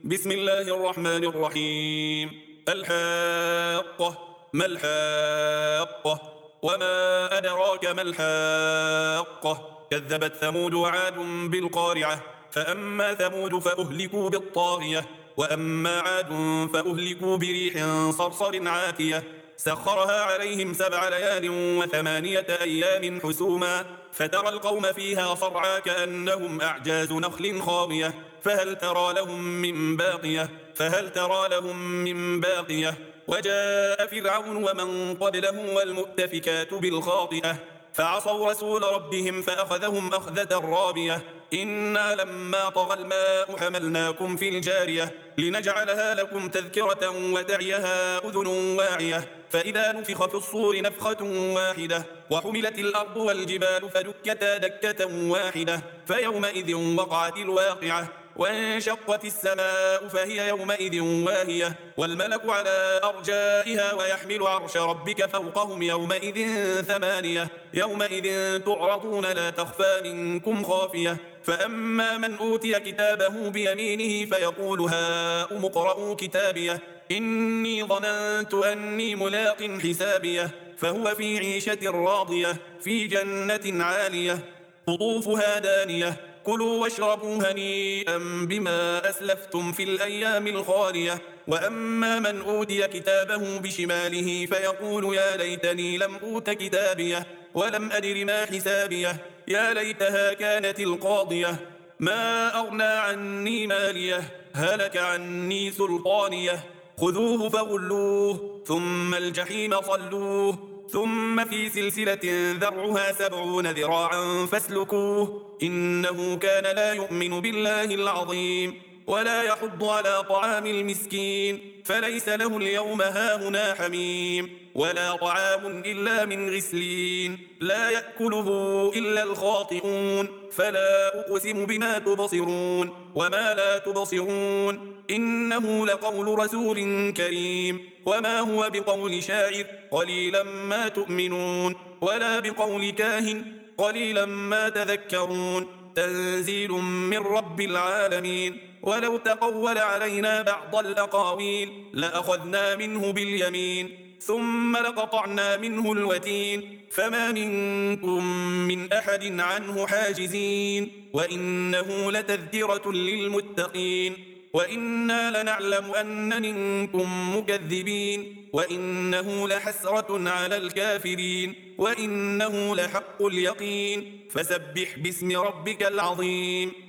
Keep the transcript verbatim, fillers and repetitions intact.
بسم الله الرحمن الرحيم. الحاقة، ما الحاقة؟ وما أدراك ما الحاقة؟ كذبت ثمود وعاد بالقارعة. فأما ثمود فأهلكوا بالطاغية، وأما عاد فأهلكوا بريح صرصر عاتية سخرها عليهم سبع ليال وثمانية أيام حسوما، فترى القوم فيها صرعى كأنهم أعجاز نخل خاوية، فهل ترى لهم من باقية فهل ترى لهم من باقية وجاء فرعون ومن قبله والمؤتفكات بالخاطئة فعصوا رسول ربهم فأخذهم أخذة رابية. إنا لما طغى الماء حملناكم في الجارية لنجعلها لكم تذكرة وتعيها أذن واعية، فإذا نفخ في الصور نفخة واحدة وحملت الأرض والجبال فدكتا دكة واحدة فيومئذ وقعت الواقعة وانشقت السماء فهي يومئذ واهية والملك على أرجائها ويحمل عرش ربك فوقهم يومئذ ثمانية يومئذ تعرضون لا تخفى منكم خافية. فأما من أوتي كتابه بيمينه فيقول هاؤم اقرءوا كتابيه إني ظننت أني ملاق حسابيه فهو في عيشة راضية في جنة عالية قطوفها دانية كلوا واشربوا هنيئا بما أسلفتم في الأيام الخالية. وأما من أوتي كتابه بشماله فيقول يا ليتني لم أوت كتابيه ولم أدر ما حسابيه يا ليتها كانت القاضية ما أغنى عني ماليه هلك عني سلطانيه خذوه فغلوه ثم الجحيم صلوه ثم في سلسلة ذرعها سبعون ذراعا فاسلكوه إنه كان لا يؤمن بالله العظيم ولا يحض على طعام المسكين فليس له اليوم هاهنا حميم ولا طعام إلا من غسلين لا يأكله إلا الخاطئون فلا أقسم بما تبصرون وما لا تبصرون إنه لقول رسول كريم وما هو بقول شاعر قليلا ما تؤمنون ولا بقول كاهن قليلا ما تذكرون تنزيل من رب العالمين. ولو تقول علينا بعض الأقاويل لأخذنا منه باليمين ثم لقطعنا منه الوتين فما منكم من أحد عنه حاجزين وإنه لتذكرة للمتقين وإنا لنعلم أن منكم مكذبين وإنه لحسرة على الكافرين وإنه لحق اليقين فسبح باسم ربك العظيم.